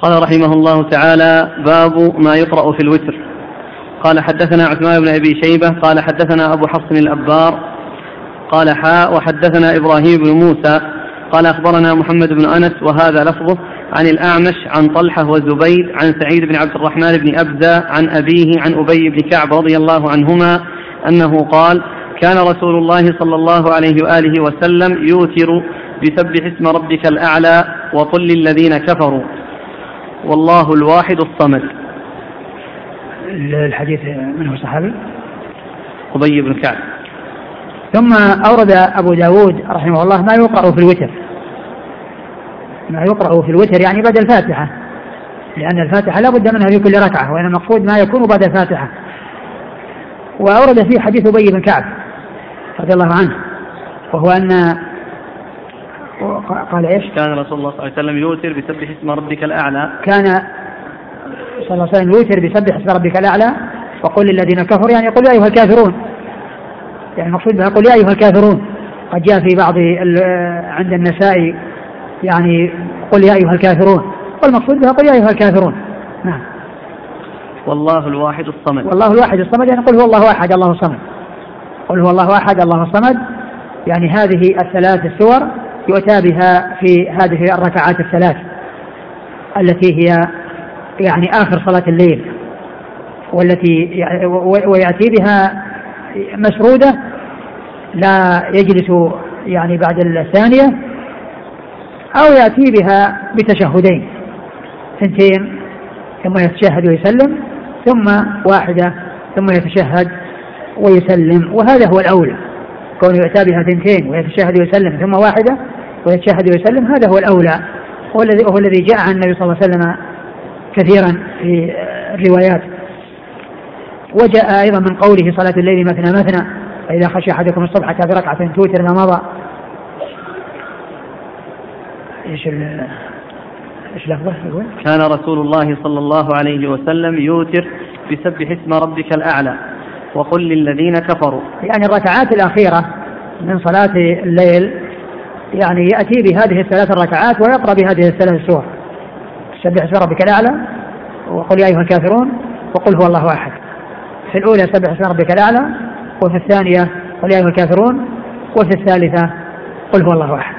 قال رحمه الله تعالى: باب ما يقرأ في الوتر. قال: حدثنا عثمان بن أبي شيبة قال حدثنا أبو حفص الأبار قال وحدثنا إبراهيم بن موسى قال أخبرنا محمد بن أنس وهذا لفظه عن الأعمش عن طلحة وزبيد عن سعيد بن عبد الرحمن بن أبزة عن أبيه عن أبي بن كعب رضي الله عنهما أنه قال: كان رسول الله صلى الله عليه وآله وسلم يوتر بسبح اسم ربك الأعلى وقل للذين كفروا والله الواحد الصمد. الحديث من هو صحابي؟ أبي بن كعب. ثم أورد أبو داود رحمه الله ما يقرأ في الوتر، ما يقرأ في الوتر يعني بعد الفاتحة، لأن الفاتحة لا بد منها في كل ركعة، وإن المقصود ما يكون بعد الفاتحة. وأورد فيه حديث أبي بن كعب رضي الله عنه، وهو أن قال إيش؟ كان رسول الله صلى الله عليه وسلم يوتر بسبح اسم ربك الأعلى. كان صلى الله عليه وسلم يوتر بسبح اسم ربك الأعلى وقل للذين كفروا، يعني قل يا أيها الكافرون، يعني المقصود بها قل يا أيها الكافرون. قد جاء في بعض عند النسائي يعني قل يا أيها الكافرون، والمقصود بها قل يا أيها الكافرون. نعم. والله الواحد الصمد. والله الواحد الصمد يعني قل هو الله أحد الله الصمد. قل هو الله أحد الله الصمد، يعني هذه الثلاث السور يؤتى بها في هذه الركعات الثلاث التي هي يعني آخر صلاة الليل، والتي ويأتي بها مسرودة لا يجلس يعني بعد الثانية، أو يأتي بها بتشهدين، ثنتين ثم يتشهد ويسلم، ثم واحدة ثم يتشهد ويسلم، وهذا هو الأولى. كون يأتي بها ثنتين ويتشهد ويسلم ثم واحدة ويتشهد ويسلم هذا هو الأولى، وهو الذي جاء عن النبي صلى الله عليه وسلم كثيرا في الروايات. وجاء أيضا من قوله صلاة الليل مثنى مثنى فإذا خشي أحدكم الصبح في ركعة توتر ما مضى. إيش لفظه يقول؟ كان رسول الله صلى الله عليه وسلم يوتر بسبح اسم ربك الأعلى وقل للذين كفروا، يعني الركعات الأخيرة من صلاة الليل يعني يأتي بهذه الثلاث الركعات ويقرأ بهذه الثلاث السور: سبح اسم ربك الأعلى وقل يا أيها الكافرون وقل هو الله أحد. في الأولى سبح اسم ربك الأعلى، وفي الثانية قل يا أيها الكافرون، وفي الثالثة قل هو الله أحد.